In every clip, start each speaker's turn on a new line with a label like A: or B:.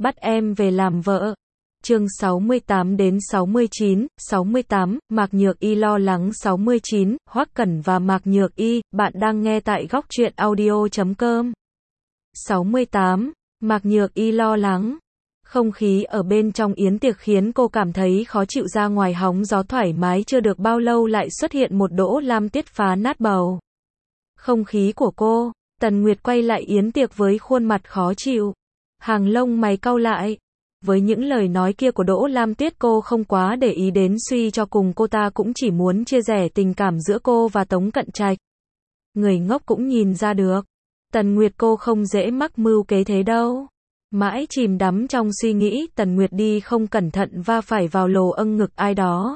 A: bắt em về làm vợ. Chương 68 đến 69, 68, Mạc Nhược Y lo lắng 69, Hoắc Cẩn và Mạc Nhược Y, bạn đang nghe tại góc truyện audio.com. 68, Mạc Nhược Y lo lắng. Không khí ở bên trong yến tiệc khiến cô cảm thấy khó chịu, ra ngoài hóng gió thoải mái chưa được bao lâu lại xuất hiện một Đỗ Lam Tiết phá nát bầu không khí của cô. Tần Nguyệt quay lại yến tiệc với khuôn mặt khó chịu, hàng lông mày cau lại. Với những lời nói kia của Đỗ Lam Tiết, cô không quá để ý đến, suy cho cùng cô ta cũng chỉ muốn chia sẻ tình cảm giữa cô và Tống Cận Trạch. Người ngốc cũng nhìn ra được. Tần Nguyệt cô không dễ mắc mưu kế thế đâu. Mãi chìm đắm trong suy nghĩ, Tần Nguyệt đi không cẩn thận va phải vào lồ âng ngực ai đó.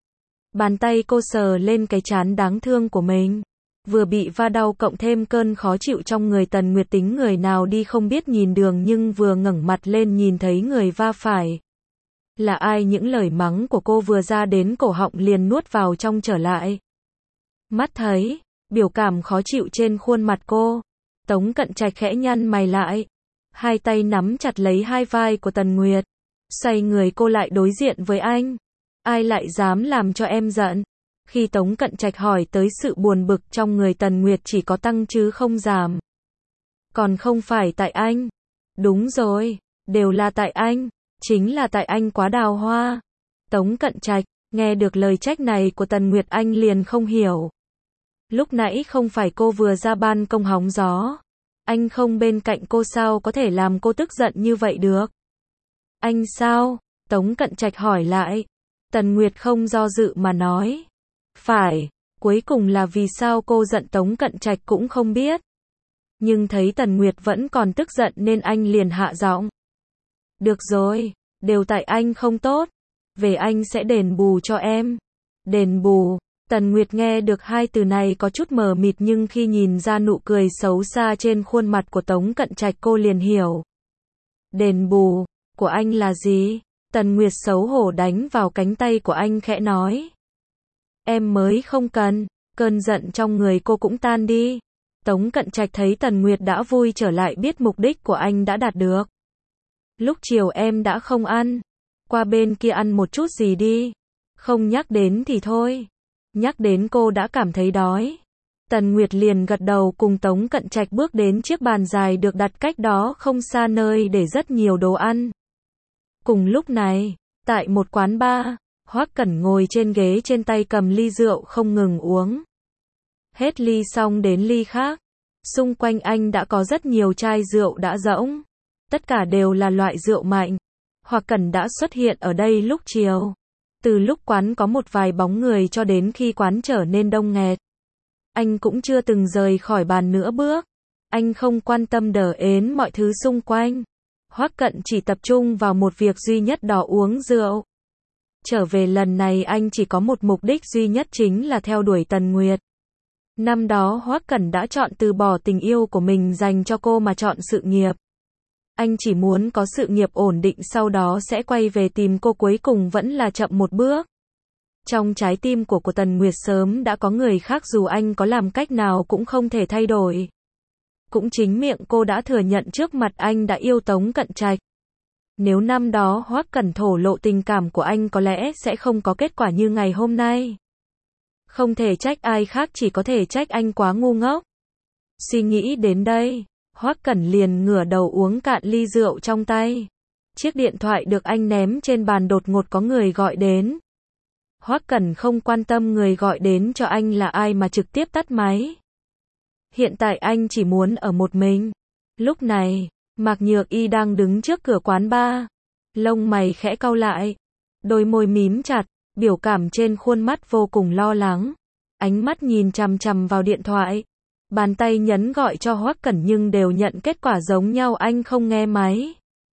A: Bàn tay cô sờ lên cái trán đáng thương của mình. Vừa bị va đau cộng thêm cơn khó chịu trong người, Tần Nguyệt tính người nào đi không biết nhìn đường, nhưng vừa ngẩng mặt lên nhìn thấy người va phải là ai, những lời mắng của cô vừa ra đến cổ họng liền nuốt vào trong trở lại. Mắt thấy biểu cảm khó chịu trên khuôn mặt cô, Tống Cận Trạch khẽ nhăn mày lại, hai tay nắm chặt lấy hai vai của Tần Nguyệt, xoay người cô lại đối diện với anh. Ai lại dám làm cho em giận? Khi Tống Cận Trạch hỏi tới, sự buồn bực trong người Tần Nguyệt chỉ có tăng chứ không giảm. Còn không phải tại anh. Đúng rồi, đều là tại anh. Chính là tại anh quá đào hoa. Tống Cận Trạch, nghe được lời trách này của Tần Nguyệt, anh liền không hiểu. Lúc nãy không phải cô vừa ra ban công hóng gió. Anh không bên cạnh cô sao có thể làm cô tức giận như vậy được? Anh sao? Tống Cận Trạch hỏi lại. Tần Nguyệt không do dự mà nói. Phải, cuối cùng là vì sao cô giận Tống Cận Trạch cũng không biết. Nhưng thấy Tần Nguyệt vẫn còn tức giận nên anh liền hạ giọng. Được rồi, đều tại anh không tốt. Về anh sẽ đền bù cho em. Đền bù. Tần Nguyệt nghe được hai từ này có chút mờ mịt, nhưng khi nhìn ra nụ cười xấu xa trên khuôn mặt của Tống Cận Trạch cô liền hiểu. Đền bù của anh là gì? Tần Nguyệt xấu hổ đánh vào cánh tay của anh khẽ nói. Em mới không cần. Cơn giận trong người cô cũng tan đi. Tống Cận Trạch thấy Tần Nguyệt đã vui trở lại, biết mục đích của anh đã đạt được. Lúc chiều em đã không ăn. Qua bên kia ăn một chút gì đi. Không nhắc đến thì thôi. Nhắc đến cô đã cảm thấy đói. Tần Nguyệt liền gật đầu, cùng Tống Cận Trạch bước đến chiếc bàn dài được đặt cách đó không xa, nơi để rất nhiều đồ ăn. Cùng lúc này, tại một quán bar, Hoắc Cẩn ngồi trên ghế, trên tay cầm ly rượu không ngừng uống. Hết ly xong đến ly khác. Xung quanh anh đã có rất nhiều chai rượu đã rỗng. Tất cả đều là loại rượu mạnh. Hoắc Cẩn đã xuất hiện ở đây lúc chiều. Từ lúc quán có một vài bóng người cho đến khi quán trở nên đông nghẹt, anh cũng chưa từng rời khỏi bàn nửa bước. Anh không quan tâm đờ ến mọi thứ xung quanh. Hoắc Cẩn chỉ tập trung vào một việc duy nhất, đó uống rượu. Trở về lần này anh chỉ có một mục đích duy nhất, chính là theo đuổi Tần Nguyệt. Năm đó Hoắc Cẩn đã chọn từ bỏ tình yêu của mình dành cho cô mà chọn sự nghiệp. Anh chỉ muốn có sự nghiệp ổn định, sau đó sẽ quay về tìm cô, cuối cùng vẫn là chậm một bước. Trong trái tim của Tần Nguyệt sớm đã có người khác, dù anh có làm cách nào cũng không thể thay đổi. Cũng chính miệng cô đã thừa nhận trước mặt anh đã yêu Tống Cận Trạch. Nếu năm đó Hoắc Cẩn thổ lộ tình cảm của anh, có lẽ sẽ không có kết quả như ngày hôm nay. Không thể trách ai khác, chỉ có thể trách anh quá ngu ngốc. Suy nghĩ đến đây, Hoắc Cẩn liền ngửa đầu uống cạn ly rượu trong tay. Chiếc điện thoại được anh ném trên bàn, đột ngột có người gọi đến. Hoắc Cẩn không quan tâm người gọi đến cho anh là ai mà trực tiếp tắt máy. Hiện tại anh chỉ muốn ở một mình. Lúc này, Mạc Nhược Y đang đứng trước cửa quán bar. Lông mày khẽ cau lại, đôi môi mím chặt, biểu cảm trên khuôn mắt vô cùng lo lắng. Ánh mắt nhìn chằm chằm vào điện thoại. Bàn tay nhấn gọi cho Hoắc Cẩn nhưng đều nhận kết quả giống nhau, anh không nghe máy.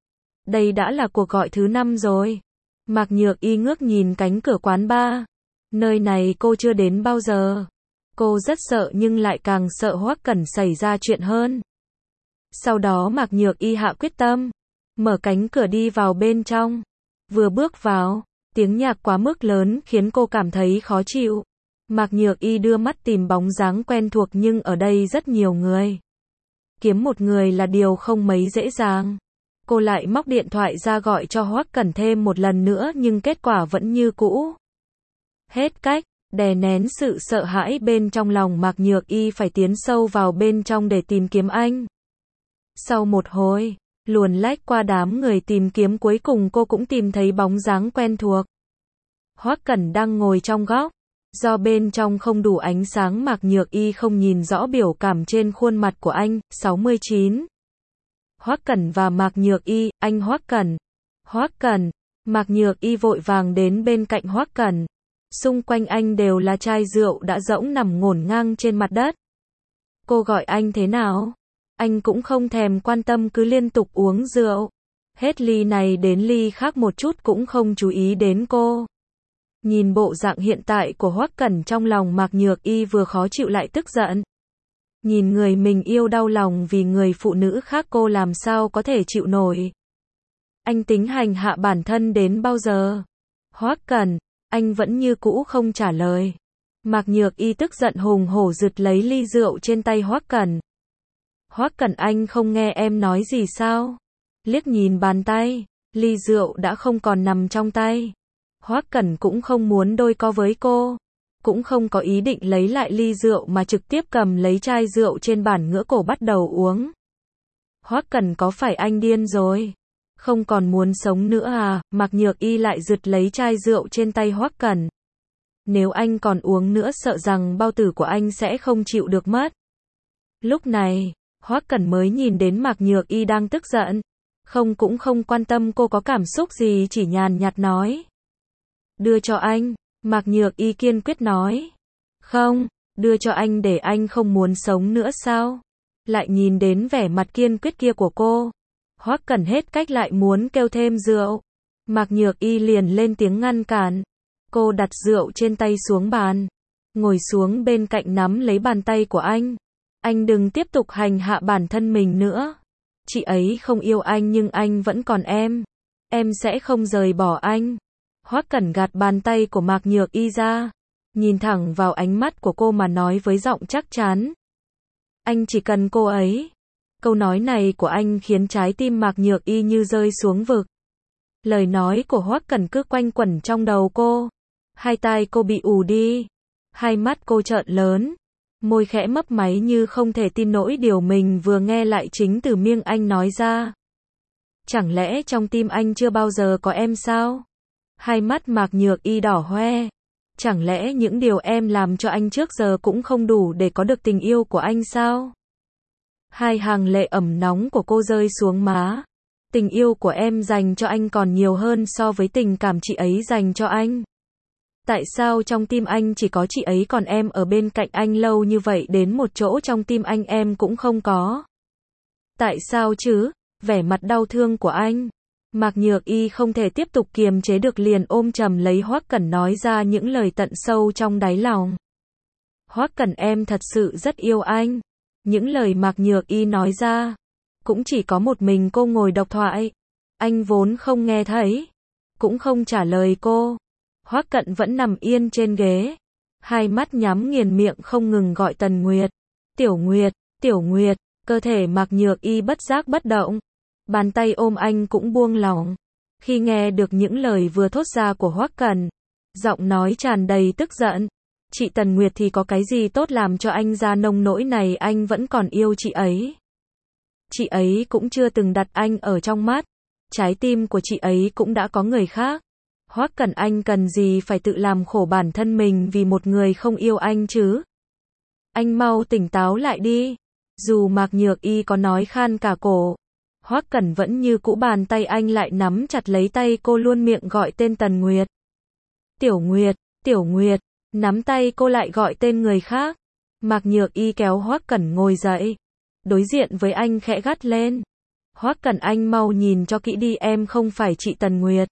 A: Đây đã là cuộc gọi thứ 5 rồi. Mạc Nhược Y ngước nhìn cánh cửa quán bar. Nơi này cô chưa đến bao giờ. Cô rất sợ, nhưng lại càng sợ Hoắc Cẩn xảy ra chuyện hơn. Sau đó Mạc Nhược Y hạ quyết tâm, mở cánh cửa đi vào bên trong. Vừa bước vào, tiếng nhạc quá mức lớn khiến cô cảm thấy khó chịu. Mạc Nhược Y đưa mắt tìm bóng dáng quen thuộc, nhưng ở đây rất nhiều người. Kiếm một người là điều không mấy dễ dàng. Cô lại móc điện thoại ra gọi cho Hoắc Cẩn thêm một lần nữa nhưng kết quả vẫn như cũ. Hết cách, đè nén sự sợ hãi bên trong lòng, Mạc Nhược Y phải tiến sâu vào bên trong để tìm kiếm anh. Sau một hồi luồn lách qua đám người tìm kiếm, cuối cùng cô cũng tìm thấy bóng dáng quen thuộc. Hoắc Cẩn đang ngồi trong góc. Do bên trong không đủ ánh sáng, Mạc Nhược Y không nhìn rõ biểu cảm trên khuôn mặt của anh. 69. Hoắc Cẩn và Mạc Nhược Y, anh Hoắc Cẩn. Hoắc Cẩn. Mạc Nhược Y vội vàng đến bên cạnh Hoắc Cẩn. Xung quanh anh đều là chai rượu đã rỗng nằm ngổn ngang trên mặt đất. Cô gọi anh thế nào? Anh cũng không thèm quan tâm, cứ liên tục uống rượu. Hết ly này đến ly khác, một chút cũng không chú ý đến cô. Nhìn bộ dạng hiện tại của Hoắc Cẩn, trong lòng Mạc Nhược Y vừa khó chịu lại tức giận. Nhìn người mình yêu đau lòng vì người phụ nữ khác, cô làm sao có thể chịu nổi. Anh tính hành hạ bản thân đến bao giờ? Hoắc Cẩn, anh vẫn như cũ không trả lời. Mạc Nhược Y tức giận hùng hổ giật lấy ly rượu trên tay Hoắc Cẩn. Hoắc Cẩn, anh không nghe em nói gì sao? Liếc nhìn bàn tay, ly rượu đã không còn nằm trong tay. Hoắc Cẩn cũng không muốn đôi co với cô, cũng không có ý định lấy lại ly rượu mà trực tiếp cầm lấy chai rượu trên bàn ngửa cổ bắt đầu uống. Hoắc Cẩn, có phải anh điên rồi? Không còn muốn sống nữa à? Mạc Nhược Y lại giật lấy chai rượu trên tay Hoắc Cẩn. Nếu anh còn uống nữa sợ rằng bao tử của anh sẽ không chịu được mất. Lúc này, Hoắc Cẩn mới nhìn đến Mạc Nhược Y đang tức giận. Cũng không quan tâm cô có cảm xúc gì, chỉ nhàn nhạt nói. Đưa cho anh. Mạc Nhược Y kiên quyết nói. Không, đưa cho anh để anh không muốn sống nữa sao? Lại nhìn đến vẻ mặt kiên quyết kia của cô, Hoắc Cẩn hết cách lại muốn kêu thêm rượu. Mạc Nhược Y liền lên tiếng ngăn cản. Cô đặt rượu trên tay xuống bàn, ngồi xuống bên cạnh nắm lấy bàn tay của anh. Anh đừng tiếp tục hành hạ bản thân mình nữa. Chị ấy không yêu anh nhưng anh vẫn còn em. Em sẽ không rời bỏ anh. Hoắc Cẩn gạt bàn tay của Mạc Nhược Y ra, nhìn thẳng vào ánh mắt của cô mà nói với giọng chắc chắn. Anh chỉ cần cô ấy. Câu nói này của anh khiến trái tim Mạc Nhược Y như rơi xuống vực. Lời nói của Hoắc Cẩn cứ quanh quẩn trong đầu cô. Hai tai cô bị ù đi. Hai mắt cô trợn lớn. Môi khẽ mấp máy như không thể tin nổi điều mình vừa nghe lại chính từ miệng anh nói ra. Chẳng lẽ trong tim anh chưa bao giờ có em sao? Hai mắt Mạc Nhược Y đỏ hoe. Chẳng lẽ những điều em làm cho anh trước giờ cũng không đủ để có được tình yêu của anh sao? Hai hàng lệ ẩm nóng của cô rơi xuống má. Tình yêu của em dành cho anh còn nhiều hơn so với tình cảm chị ấy dành cho anh. Tại sao trong tim anh chỉ có chị ấy, còn em ở bên cạnh anh lâu như vậy đến một chỗ trong tim anh em cũng không có? Tại sao chứ? Vẻ mặt đau thương của anh. Mạc Nhược Y không thể tiếp tục kiềm chế được, liền ôm chầm lấy Hoắc Cẩn nói ra những lời tận sâu trong đáy lòng. Hoắc Cẩn, em thật sự rất yêu anh. Những lời Mạc Nhược Y nói ra, cũng chỉ có một mình cô ngồi độc thoại. Anh vốn không nghe thấy, cũng không trả lời cô. Hoắc Cẩn vẫn nằm yên trên ghế, hai mắt nhắm nghiền, miệng không ngừng gọi Tần Nguyệt. Tiểu Nguyệt, Tiểu Nguyệt. Cơ thể Mạc Nhược Y bất giác bất động. Bàn tay ôm anh cũng buông lỏng. Khi nghe được những lời vừa thốt ra của Hoắc Cẩn, giọng nói tràn đầy tức giận. Chị Tần Nguyệt thì có cái gì tốt làm cho anh ra nông nỗi này, anh vẫn còn yêu chị ấy. Chị ấy cũng chưa từng đặt anh ở trong mắt. Trái tim của chị ấy cũng đã có người khác. Hoắc Cẩn, anh cần gì phải tự làm khổ bản thân mình vì một người không yêu anh chứ? Anh mau tỉnh táo lại đi. Dù Mạc Nhược Y có nói khan cả cổ, Hoắc Cẩn vẫn như cũ, bàn tay anh lại nắm chặt lấy tay cô, luôn miệng gọi tên Tần Nguyệt. Tiểu Nguyệt, Tiểu Nguyệt. Nắm tay cô lại gọi tên người khác. Mạc Nhược Y kéo Hoắc Cẩn ngồi dậy, đối diện với anh khẽ gắt lên. Hoắc Cẩn, anh mau nhìn cho kỹ đi, em không phải chị Tần Nguyệt.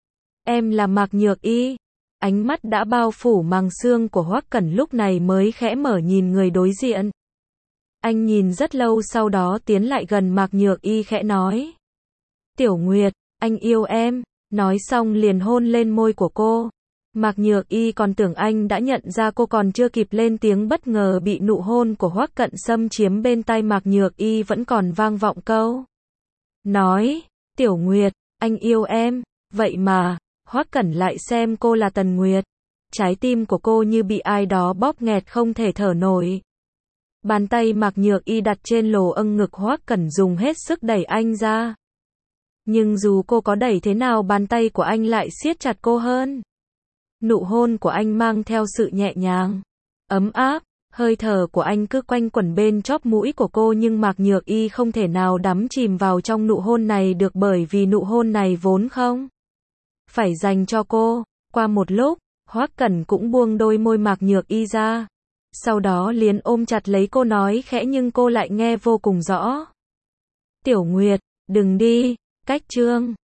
A: Em là Mạc Nhược Y. Ánh mắt đã bao phủ màng xương của Hoắc Cẩn lúc này mới khẽ mở nhìn người đối diện. Anh nhìn rất lâu, sau đó tiến lại gần Mạc Nhược Y khẽ nói. Tiểu Nguyệt, anh yêu em. Nói xong liền hôn lên môi của cô. Mạc Nhược Y còn tưởng anh đã nhận ra cô, còn chưa kịp lên tiếng bất ngờ bị nụ hôn của Hoắc Cẩn xâm chiếm, bên tai Mạc Nhược Y vẫn còn vang vọng câu nói. Tiểu Nguyệt, anh yêu em, vậy mà, Hoắc Cẩn lại xem cô là Tần Nguyệt. Trái tim của cô như bị ai đó bóp nghẹt không thể thở nổi. Bàn tay Mạc Nhược Y đặt trên lồ âng ngực Hoắc Cẩn dùng hết sức đẩy anh ra. Nhưng dù cô có đẩy thế nào bàn tay của anh lại siết chặt cô hơn. Nụ hôn của anh mang theo sự nhẹ nhàng, ấm áp, hơi thở của anh cứ quanh quẩn bên chóp mũi của cô nhưng Mạc Nhược Y không thể nào đắm chìm vào trong nụ hôn này được bởi vì nụ hôn này vốn không phải dành cho cô. Qua một lúc, Hoắc Cẩn cũng buông đôi môi Mạc Nhược Y ra. Sau đó liền ôm chặt lấy cô nói khẽ nhưng cô lại nghe vô cùng rõ. Tiểu Nguyệt, đừng đi, cách chương